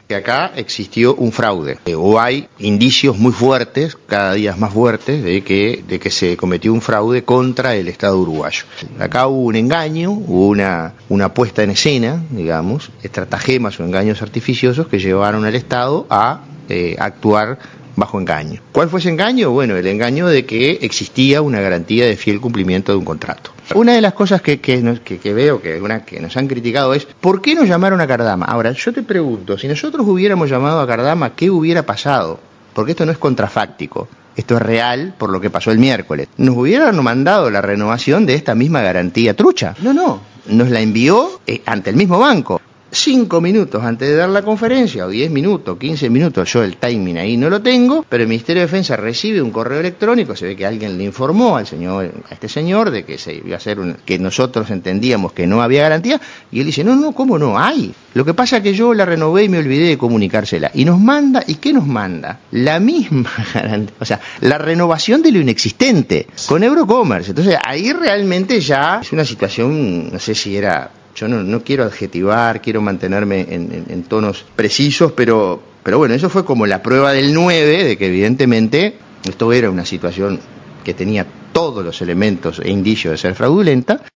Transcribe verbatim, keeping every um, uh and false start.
que acá existió un fraude, eh, o hay indicios muy fuertes, cada día más fuertes, de que, de que se cometió un fraude contra el Estado uruguayo. Acá hubo un engaño, hubo una, una puesta en escena, digamos, estratagemas o engaños artificiosos que llevaron al Estado a eh, actuar bajo engaño. ¿Cuál fue ese engaño? Bueno, el engaño de que existía una garantía de fiel cumplimiento de un contrato. Una de las cosas que, que, nos, que, que veo que, una, que nos han criticado es ¿por qué nos llamaron a Cardama? Ahora, yo te pregunto, si nosotros hubiéramos llamado a Cardama, ¿qué hubiera pasado? Porque esto no es contrafáctico, esto es real por lo que pasó el miércoles. ¿Nos hubieran mandado la renovación de esta misma garantía trucha? No, no, nos la envió eh, ante el mismo banco. Cinco minutos antes de dar la conferencia, o diez minutos, quince minutos, yo el timing ahí no lo tengo, pero el Ministerio de Defensa recibe un correo electrónico, se ve que alguien le informó al señor, a este señor de que se iba a hacer un, que nosotros entendíamos que no había garantía, y él dice, no, no, ¿cómo no? Hay. Lo que pasa es que yo la renové y me olvidé de comunicársela. Y nos manda, ¿y qué nos manda? La misma garantía, o sea, la renovación de lo inexistente, con Eurocommerce. Entonces, ahí realmente ya es una situación, no sé si era... Yo no, no quiero adjetivar, quiero mantenerme en, en, en tonos precisos, pero, pero bueno, eso fue como la prueba del nueve, de que evidentemente esto era una situación que tenía todos los elementos e indicios de ser fraudulenta.